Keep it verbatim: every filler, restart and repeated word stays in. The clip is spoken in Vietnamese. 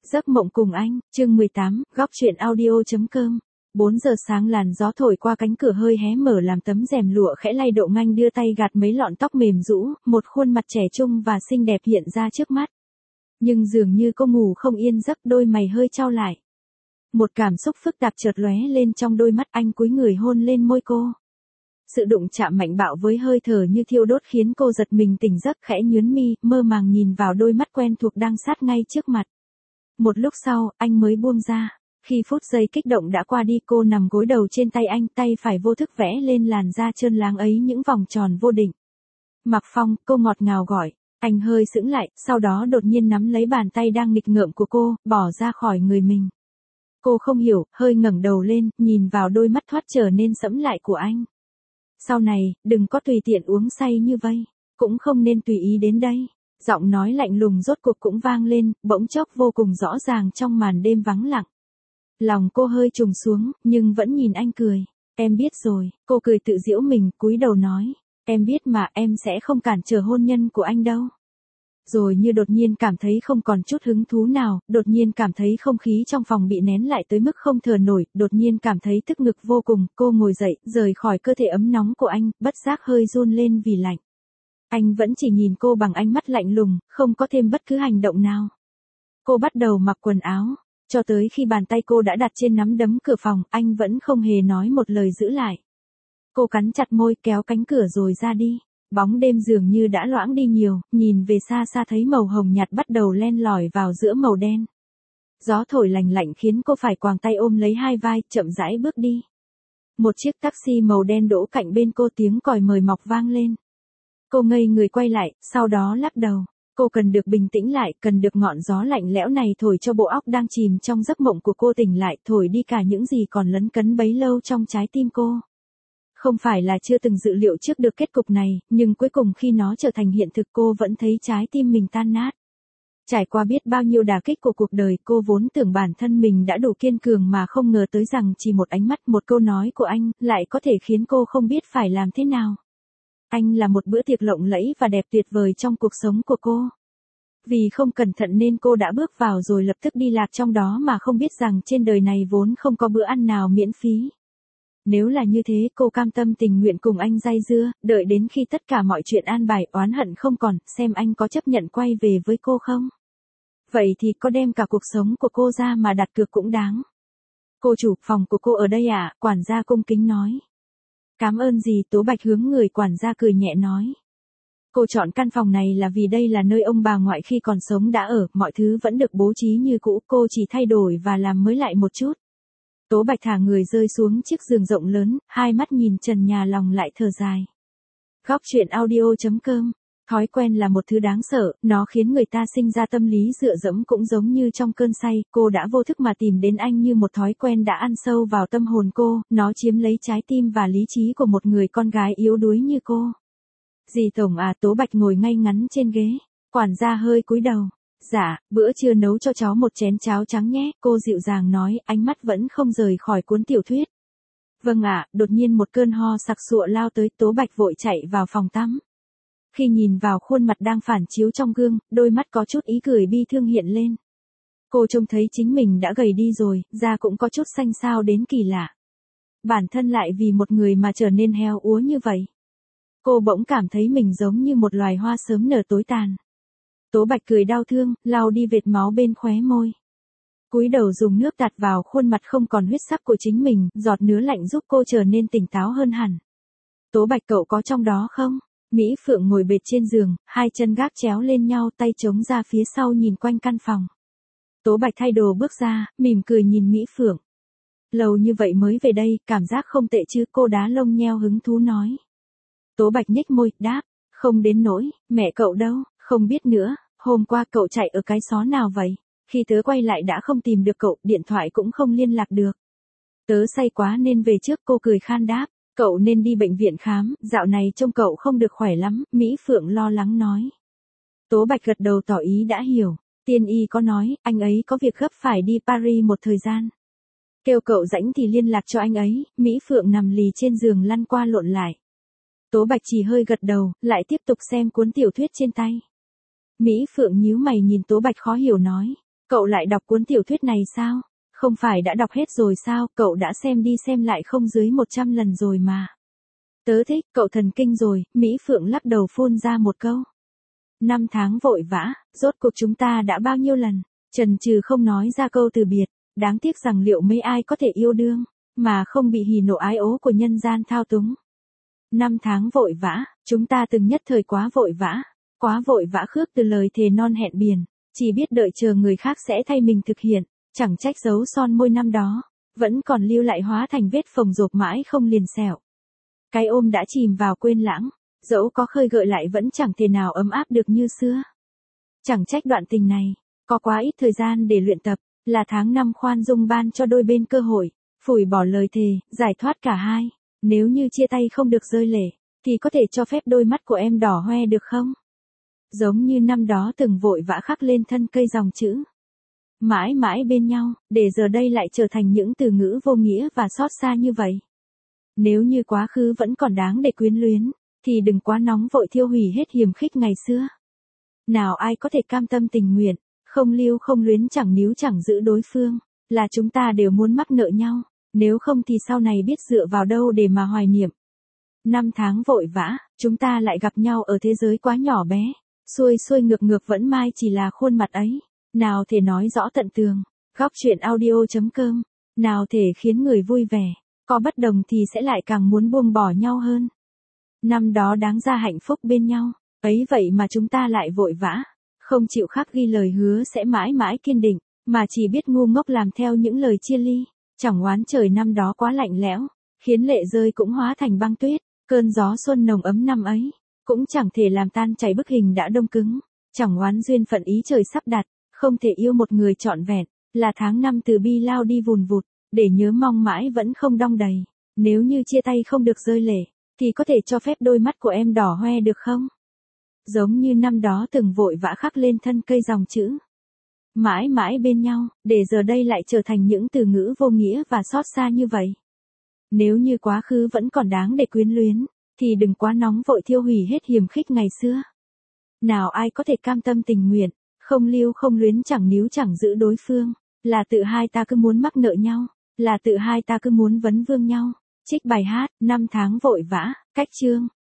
Giấc mộng cùng anh, chương mười tám, góc truyện audio.com. bốn giờ sáng làn gió thổi qua cánh cửa hơi hé mở làm tấm rèm lụa khẽ lay động, anh đưa tay gạt mấy lọn tóc mềm rũ, một khuôn mặt trẻ trung và xinh đẹp hiện ra trước mắt. Nhưng dường như cô ngủ không yên giấc, đôi mày hơi chau lại. Một cảm xúc phức tạp chợt lóe lên trong đôi mắt, anh cúi người hôn lên môi cô. Sự đụng chạm mạnh bạo với hơi thở như thiêu đốt khiến cô giật mình tỉnh giấc, khẽ nhướng mi, mơ màng nhìn vào đôi mắt quen thuộc đang sát ngay trước mặt. Một lúc sau, anh mới buông ra. Khi phút giây kích động đã qua đi, cô nằm gối đầu trên tay anh, tay phải vô thức vẽ lên làn da trơn láng ấy những vòng tròn vô định. Mạc Phong, cô ngọt ngào gọi. Anh hơi sững lại, sau đó đột nhiên nắm lấy bàn tay đang nghịch ngợm của cô, bỏ ra khỏi người mình. Cô không hiểu, hơi ngẩng đầu lên, nhìn vào đôi mắt thoát trở nên sẫm lại của anh. Sau này, đừng có tùy tiện uống say như vây, cũng không nên tùy ý đến đây. Giọng nói lạnh lùng rốt cuộc cũng vang lên, bỗng chốc vô cùng rõ ràng trong màn đêm vắng lặng. Lòng cô hơi trùng xuống, nhưng vẫn nhìn anh cười. Em biết rồi, cô cười tự giễu mình, cúi đầu nói. Em biết mà, em sẽ không cản trở hôn nhân của anh đâu. Rồi như đột nhiên cảm thấy không còn chút hứng thú nào, đột nhiên cảm thấy không khí trong phòng bị nén lại tới mức không thở nổi, đột nhiên cảm thấy tức ngực vô cùng, cô ngồi dậy, rời khỏi cơ thể ấm nóng của anh, bất giác hơi run lên vì lạnh. Anh vẫn chỉ nhìn cô bằng ánh mắt lạnh lùng, không có thêm bất cứ hành động nào. Cô bắt đầu mặc quần áo, cho tới khi bàn tay cô đã đặt trên nắm đấm cửa phòng, anh vẫn không hề nói một lời giữ lại. Cô cắn chặt môi, kéo cánh cửa rồi ra đi. Bóng đêm dường như đã loãng đi nhiều, nhìn về xa xa thấy màu hồng nhạt bắt đầu len lỏi vào giữa màu đen. Gió thổi lành lạnh khiến cô phải quàng tay ôm lấy hai vai, chậm rãi bước đi. Một chiếc taxi màu đen đỗ cạnh bên cô, tiếng còi mời mọc vang lên. Cô ngây người quay lại, sau đó lắc đầu. Cô cần được bình tĩnh lại, cần được ngọn gió lạnh lẽo này thổi cho bộ óc đang chìm trong giấc mộng của cô tỉnh lại, thổi đi cả những gì còn lấn cấn bấy lâu trong trái tim cô. Không phải là chưa từng dự liệu trước được kết cục này, nhưng cuối cùng khi nó trở thành hiện thực cô vẫn thấy trái tim mình tan nát. Trải qua biết bao nhiêu đả kích của cuộc đời, cô vốn tưởng bản thân mình đã đủ kiên cường mà không ngờ tới rằng chỉ một ánh mắt, một câu nói của anh, lại có thể khiến cô không biết phải làm thế nào. Anh là một bữa tiệc lộng lẫy và đẹp tuyệt vời trong cuộc sống của cô. Vì không cẩn thận nên cô đã bước vào rồi lập tức đi lạc trong đó mà không biết rằng trên đời này vốn không có bữa ăn nào miễn phí. Nếu là như thế, cô cam tâm tình nguyện cùng anh dây dưa, đợi đến khi tất cả mọi chuyện an bài, oán hận không còn, xem anh có chấp nhận quay về với cô không. Vậy thì có đem cả cuộc sống của cô ra mà đặt cược cũng đáng. Cô chủ, phòng của cô ở đây à? Quản gia cung kính nói. Cảm ơn gì? Tố Bạch hướng người quản gia cười nhẹ nói. Cô chọn căn phòng này là vì đây là nơi ông bà ngoại khi còn sống đã ở, mọi thứ vẫn được bố trí như cũ, cô chỉ thay đổi và làm mới lại một chút. Tố Bạch thả người rơi xuống chiếc giường rộng lớn, hai mắt nhìn trần nhà lòng lại thở dài. Góc truyện audio.com. Thói quen là một thứ đáng sợ, nó khiến người ta sinh ra tâm lý dựa dẫm, cũng giống như trong cơn say, cô đã vô thức mà tìm đến anh như một thói quen đã ăn sâu vào tâm hồn cô, nó chiếm lấy trái tim và lý trí của một người con gái yếu đuối như cô. Dì Tổng à? Tố Bạch ngồi ngay ngắn trên ghế, quản gia hơi cúi đầu. Dạ, bữa trưa nấu cho cháu một chén cháo trắng nhé, cô dịu dàng nói, ánh mắt vẫn không rời khỏi cuốn tiểu thuyết. Vâng ạ. Đột nhiên một cơn ho sặc sụa lao tới, Tố Bạch vội chạy vào phòng tắm. Khi nhìn vào khuôn mặt đang phản chiếu trong gương, đôi mắt có chút ý cười bi thương hiện lên. Cô trông thấy chính mình đã gầy đi rồi, da cũng có chút xanh xao đến kỳ lạ. Bản thân lại vì một người mà trở nên heo úa như vậy. Cô bỗng cảm thấy mình giống như một loài hoa sớm nở tối tàn. Tố Bạch cười đau thương, lau đi vệt máu bên khóe môi. Cúi đầu dùng nước tạt vào khuôn mặt không còn huyết sắc của chính mình, giọt nứa lạnh giúp cô trở nên tỉnh táo hơn hẳn. Tố Bạch, cậu có trong đó không? Mỹ Phượng ngồi bệt trên giường, hai chân gác chéo lên nhau, tay chống ra phía sau nhìn quanh căn phòng. Tố Bạch thay đồ bước ra, mỉm cười nhìn Mỹ Phượng. Lâu như vậy mới về đây, cảm giác không tệ chứ? Cô đá lông nheo hứng thú nói. Tố Bạch nhếch môi, đáp, không đến nỗi. Mẹ cậu đâu? Không biết nữa, hôm qua cậu chạy ở cái xó nào vậy? Khi tớ quay lại đã không tìm được cậu, điện thoại cũng không liên lạc được. Tớ say quá nên về trước, cô cười khan đáp. Cậu nên đi bệnh viện khám, dạo này trông cậu không được khỏe lắm, Mỹ Phượng lo lắng nói. Tố Bạch gật đầu tỏ ý đã hiểu. Tiên y có nói, anh ấy có việc gấp phải đi Paris một thời gian. Kêu cậu rảnh thì liên lạc cho anh ấy. Mỹ Phượng nằm lì trên giường lăn qua lộn lại. Tố Bạch chỉ hơi gật đầu, lại tiếp tục xem cuốn tiểu thuyết trên tay. Mỹ Phượng nhíu mày nhìn Tố Bạch khó hiểu nói. Cậu lại đọc cuốn tiểu thuyết này sao? Không phải đã đọc hết rồi sao? Cậu đã xem đi xem lại không dưới một trăm lần rồi mà. Tớ thích, cậu thần kinh rồi, Mỹ Phượng lắc đầu phun ra một câu. Năm tháng vội vã, rốt cuộc chúng ta đã bao nhiêu lần, chần chừ không nói ra câu từ biệt, đáng tiếc rằng liệu mấy ai có thể yêu đương, mà không bị hỉ nộ ái ố của nhân gian thao túng. Năm tháng vội vã, chúng ta từng nhất thời quá vội vã, quá vội vã khước từ lời thề non hẹn biển, chỉ biết đợi chờ người khác sẽ thay mình thực hiện, chẳng trách dấu son môi năm đó, vẫn còn lưu lại hóa thành vết phồng rộp mãi không liền sẹo. Cái ôm đã chìm vào quên lãng, dẫu có khơi gợi lại vẫn chẳng thể nào ấm áp được như xưa. Chẳng trách đoạn tình này, có quá ít thời gian để luyện tập, là tháng năm khoan dung ban cho đôi bên cơ hội, phủi bỏ lời thề, giải thoát cả hai. Nếu như chia tay không được rơi lệ, thì có thể cho phép đôi mắt của em đỏ hoe được không? Giống như năm đó từng vội vã khắc lên thân cây dòng chữ. Mãi mãi bên nhau, để giờ đây lại trở thành những từ ngữ vô nghĩa và xót xa như vậy. Nếu như quá khứ vẫn còn đáng để quyến luyến, thì đừng quá nóng vội thiêu hủy hết hiềm khích ngày xưa. Nào ai có thể cam tâm tình nguyện, không lưu không luyến chẳng níu chẳng giữ đối phương, là chúng ta đều muốn mắc nợ nhau, nếu không thì sau này biết dựa vào đâu để mà hoài niệm. Năm tháng vội vã, chúng ta lại gặp nhau ở thế giới quá nhỏ bé, xuôi xuôi ngược ngược vẫn mai chỉ là khuôn mặt ấy, nào thể nói rõ tận tường, góc truyện audio chấm com, nào thể khiến người vui vẻ, có bất đồng thì sẽ lại càng muốn buông bỏ nhau hơn. Năm đó đáng ra hạnh phúc bên nhau, ấy vậy mà chúng ta lại vội vã, không chịu khắc ghi lời hứa sẽ mãi mãi kiên định, mà chỉ biết ngu ngốc làm theo những lời chia ly. Chẳng oán trời năm đó quá lạnh lẽo, khiến lệ rơi cũng hóa thành băng tuyết, cơn gió xuân nồng ấm năm ấy, cũng chẳng thể làm tan chảy bức hình đã đông cứng. Chẳng oán duyên phận ý trời sắp đặt, không thể yêu một người trọn vẹn, là tháng năm từ bi lao đi vùn vụt, để nhớ mong mãi vẫn không đong đầy. Nếu như chia tay không được rơi lệ, thì có thể cho phép đôi mắt của em đỏ hoe được không? Giống như năm đó từng vội vã khắc lên thân cây dòng chữ. Mãi mãi bên nhau, để giờ đây lại trở thành những từ ngữ vô nghĩa và xót xa như vậy. Nếu như quá khứ vẫn còn đáng để quyến luyến, thì đừng quá nóng vội thiêu hủy hết hiềm khích ngày xưa. Nào ai có thể cam tâm tình nguyện, không lưu không luyến chẳng níu chẳng giữ đối phương, là tự hai ta cứ muốn mắc nợ nhau, là tự hai ta cứ muốn vấn vương nhau. Trích bài hát, năm tháng vội vã, cách chương.